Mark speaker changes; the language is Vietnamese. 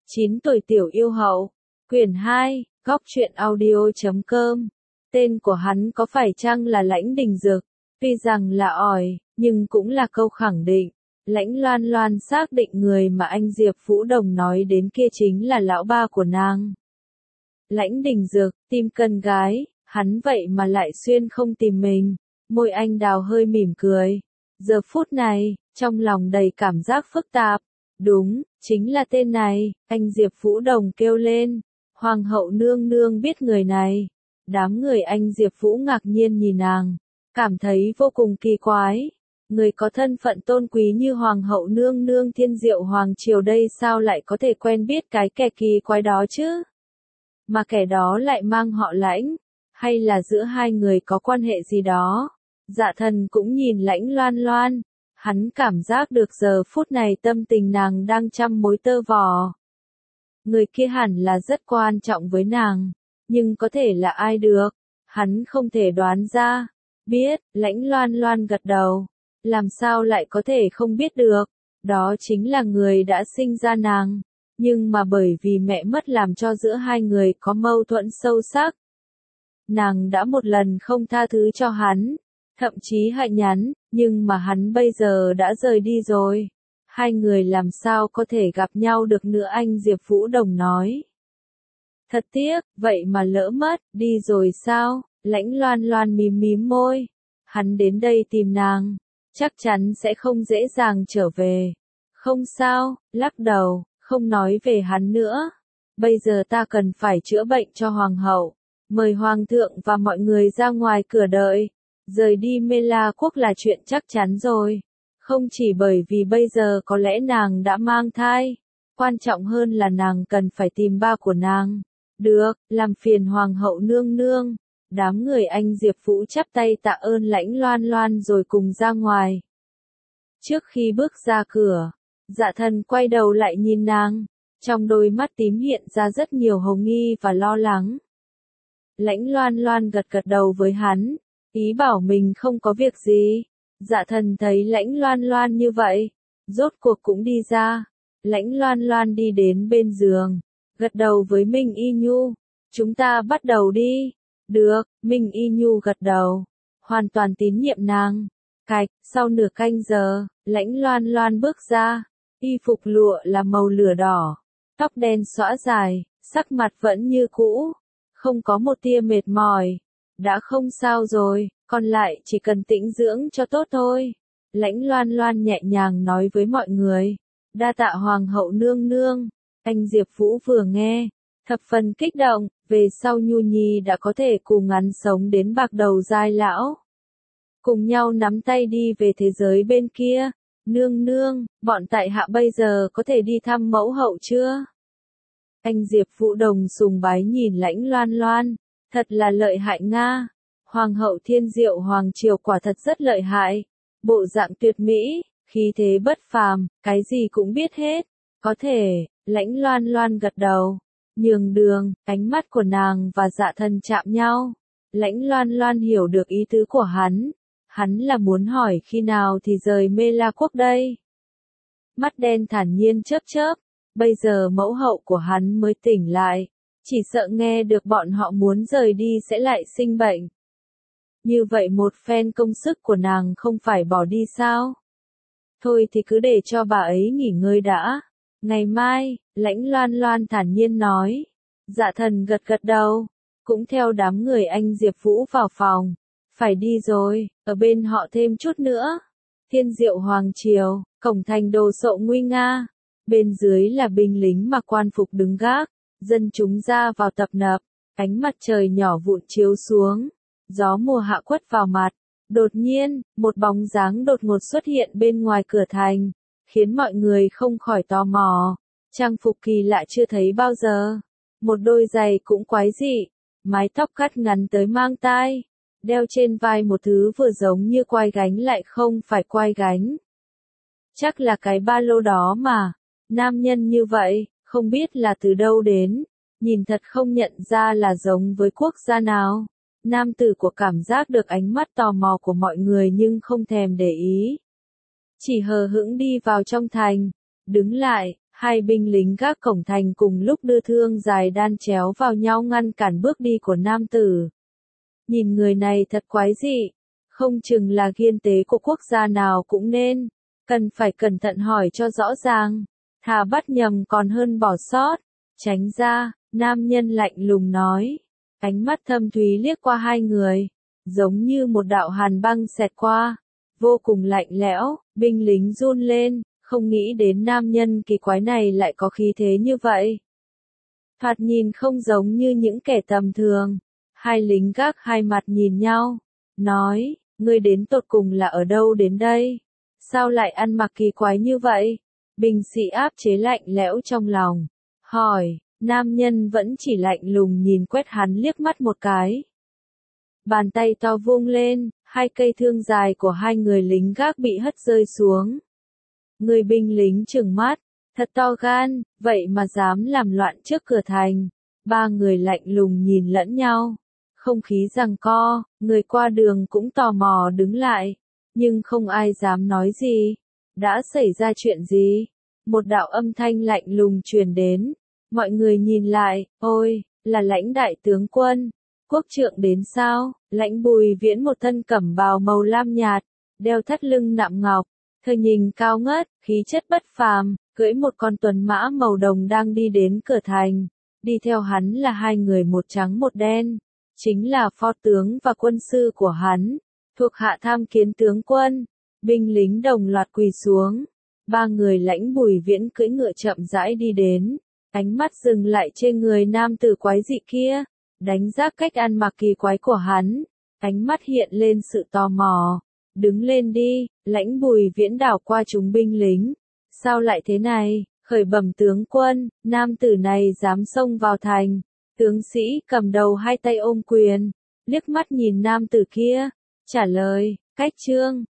Speaker 1: 9 tuổi tiểu yêu hậu, quyển 2, góc truyện audio.com. Tên của hắn có phải chăng là Lãnh Đình Dực? Tuy rằng là ỏi, nhưng cũng là câu khẳng định. Lãnh Loan Loan xác định người mà anh Diệp Vũ Đồng nói đến kia chính là lão ba của nàng. Lãnh Đình Dực, tìm cần gái, hắn vậy mà lại xuyên không tìm mình. Môi anh đào hơi mỉm cười. Giờ phút này, trong lòng đầy cảm giác phức tạp. Đúng, chính là tên này, anh Diệp Vũ Đồng kêu lên. Hoàng hậu nương nương biết người này. Đám người anh Diệp Vũ ngạc nhiên nhìn nàng, cảm thấy vô cùng kỳ quái. Người có thân phận tôn quý như Hoàng hậu nương nương Thiên Diệu Hoàng triều đây sao lại có thể quen biết cái kẻ kỳ quái đó chứ? Mà kẻ đó lại mang họ Lãnh, hay là giữa hai người có quan hệ gì đó? Dạ Thần cũng nhìn Lãnh Loan Loan, hắn cảm giác được giờ phút này tâm tình nàng đang trăm mối tơ vò. Người kia hẳn là rất quan trọng với nàng, nhưng có thể là ai được, hắn không thể đoán ra. Biết, Lãnh Loan Loan gật đầu, làm sao lại có thể không biết được, đó chính là người đã sinh ra nàng, nhưng mà bởi vì mẹ mất làm cho giữa hai người có mâu thuẫn sâu sắc. Nàng đã một lần không tha thứ cho hắn, thậm chí hại nhắn, nhưng mà hắn bây giờ đã rời đi rồi. Hai người làm sao có thể gặp nhau được nữa, anh Diệp Vũ Đồng nói. Thật tiếc, vậy mà lỡ mất, đi rồi sao? Lãnh Loan Loan mím mím môi. Hắn đến đây tìm nàng, chắc chắn sẽ không dễ dàng trở về. Không sao, lắc đầu, không nói về hắn nữa. Bây giờ ta cần phải chữa bệnh cho hoàng hậu. Mời hoàng thượng và mọi người ra ngoài cửa đợi. Rời đi Mê La Quốc là chuyện chắc chắn rồi. Không chỉ bởi vì bây giờ có lẽ nàng đã mang thai, quan trọng hơn là nàng cần phải tìm ba của nàng. Được, làm phiền hoàng hậu nương nương. Đám người anh Diệp Vũ chắp tay tạ ơn Lãnh Loan Loan rồi cùng ra ngoài. Trước khi bước ra cửa, Dạ Thần quay đầu lại nhìn nàng, trong đôi mắt tím hiện ra rất nhiều hồ nghi và lo lắng. Lãnh Loan Loan gật gật đầu với hắn, ý bảo mình không có việc gì. Dạ Thần thấy Lãnh Loan Loan như vậy, rốt cuộc cũng đi ra. Lãnh Loan Loan đi đến bên giường, gật đầu với Minh Y Nhu. Chúng ta bắt đầu đi. Được, Minh Y Nhu gật đầu, hoàn toàn tín nhiệm nàng. Cạch, sau nửa canh giờ, Lãnh Loan Loan bước ra, y phục lụa là màu lửa đỏ, tóc đen xõa dài, sắc mặt vẫn như cũ, không có một tia mệt mỏi. Đã không sao rồi, còn lại chỉ cần tĩnh dưỡng cho tốt thôi. Lãnh Loan Loan nhẹ nhàng nói với mọi người. Đa tạ hoàng hậu nương nương. Anh Diệp Vũ vừa nghe, thập phần kích động, về sau Nhu Nhi đã có thể cùng hắn sống đến bạc đầu giai lão. Cùng nhau nắm tay đi về thế giới bên kia. Nương nương, bọn tại hạ bây giờ có thể đi thăm mẫu hậu chưa? Anh Diệp Vũ Đồng sùng bái nhìn Lãnh Loan Loan. Thật là lợi hại nga. Hoàng hậu Thiên Diệu Hoàng triều quả thật rất lợi hại. Bộ dạng tuyệt mỹ, khí thế bất phàm, cái gì cũng biết hết. Có thể, Lãnh Loan Loan gật đầu. Nhường đường, ánh mắt của nàng và Dạ Thần chạm nhau. Lãnh Loan Loan hiểu được ý tứ của hắn. Hắn là muốn hỏi khi nào thì rời Mê La Quốc đây. Mắt đen thản nhiên chớp chớp. Bây giờ mẫu hậu của hắn mới tỉnh lại. Chỉ sợ nghe được bọn họ muốn rời đi sẽ lại sinh bệnh. Như vậy một phen công sức của nàng không phải bỏ đi sao? Thôi thì cứ để cho bà ấy nghỉ ngơi đã. Ngày mai, Lãnh Loan Loan thản nhiên nói. Dạ Thần gật gật đầu, cũng theo đám người anh Diệp Vũ vào phòng. Phải đi rồi, ở bên họ thêm chút nữa. Thiên Diệu Hoàng triều, cổng thành đồ sộ nguy nga. Bên dưới là binh lính mặc quan phục đứng gác. Dân chúng ra vào tập nập, ánh mặt trời nhỏ vụn chiếu xuống, gió mùa hạ quất vào mặt. Đột nhiên, một bóng dáng đột ngột xuất hiện bên ngoài cửa thành, khiến mọi người không khỏi tò mò. Trang phục kỳ lạ chưa thấy bao giờ, một đôi giày cũng quái dị, mái tóc cắt ngắn tới mang tai, đeo trên vai một thứ vừa giống như quai gánh lại không phải quai gánh. Chắc là cái ba lô đó mà, nam nhân như vậy. Không biết là từ đâu đến, nhìn thật không nhận ra là giống với quốc gia nào. Nam tử của cảm giác được ánh mắt tò mò của mọi người nhưng không thèm để ý. Chỉ hờ hững đi vào trong thành, đứng lại, Hai binh lính gác cổng thành cùng lúc đưa thương dài đan chéo vào nhau ngăn cản bước đi của nam tử. Nhìn người này thật quái dị, không chừng là kiên tế của quốc gia nào cũng nên, cần phải cẩn thận hỏi cho rõ ràng, thà bắt nhầm còn hơn bỏ sót. Tránh ra, nam nhân lạnh lùng nói, ánh mắt thâm thúy liếc qua hai người, giống như một đạo hàn băng xẹt qua, vô cùng lạnh lẽo. Binh lính run lên, không nghĩ đến nam nhân kỳ quái này lại có khí thế như vậy. Thoạt nhìn không giống như những kẻ tầm thường. Hai lính gác hai mặt nhìn nhau, nói, ngươi đến tột cùng là ở đâu đến đây? Sao lại ăn mặc kỳ quái như vậy? Binh sĩ áp chế lạnh lẽo trong lòng, hỏi, nam nhân vẫn chỉ lạnh lùng nhìn quét hắn liếc mắt một cái. Bàn tay to vung lên, hai cây thương dài của hai người lính gác bị hất rơi xuống. Người binh lính trừng mắt, thật to gan, vậy mà dám làm loạn trước cửa thành. Ba người lạnh lùng nhìn lẫn nhau. Không khí giằng co, người qua đường cũng tò mò đứng lại, nhưng không ai dám nói gì. Đã xảy ra chuyện gì? Một đạo âm thanh lạnh lùng truyền đến. Mọi người nhìn lại, ôi, là Lãnh đại tướng quân. Quốc trượng đến sao? Lãnh Bùi Viễn một thân cẩm bào màu lam nhạt, đeo thắt lưng nạm ngọc, thân hình cao ngất, khí chất bất phàm, cưỡi một con tuần mã màu đồng đang đi đến cửa thành. Đi theo hắn là hai người một trắng một đen, chính là phó tướng và quân sư của hắn, thuộc hạ tham kiến tướng quân. Binh lính đồng loạt quỳ xuống. Ba người Lãnh Bùi Viễn cưỡi ngựa chậm rãi đi đến, ánh mắt dừng lại trên người nam tử quái dị kia, đánh giá cách ăn mặc kỳ quái của hắn, ánh mắt hiện lên sự tò mò. Đứng lên đi. Lãnh Bùi Viễn đảo qua chúng binh lính. Sao lại thế này? Khởi bẩm tướng quân, nam tử này dám xông vào thành. Tướng sĩ cầm đầu hai tay ôm quyền, liếc mắt nhìn nam tử kia, trả lời, cách trương,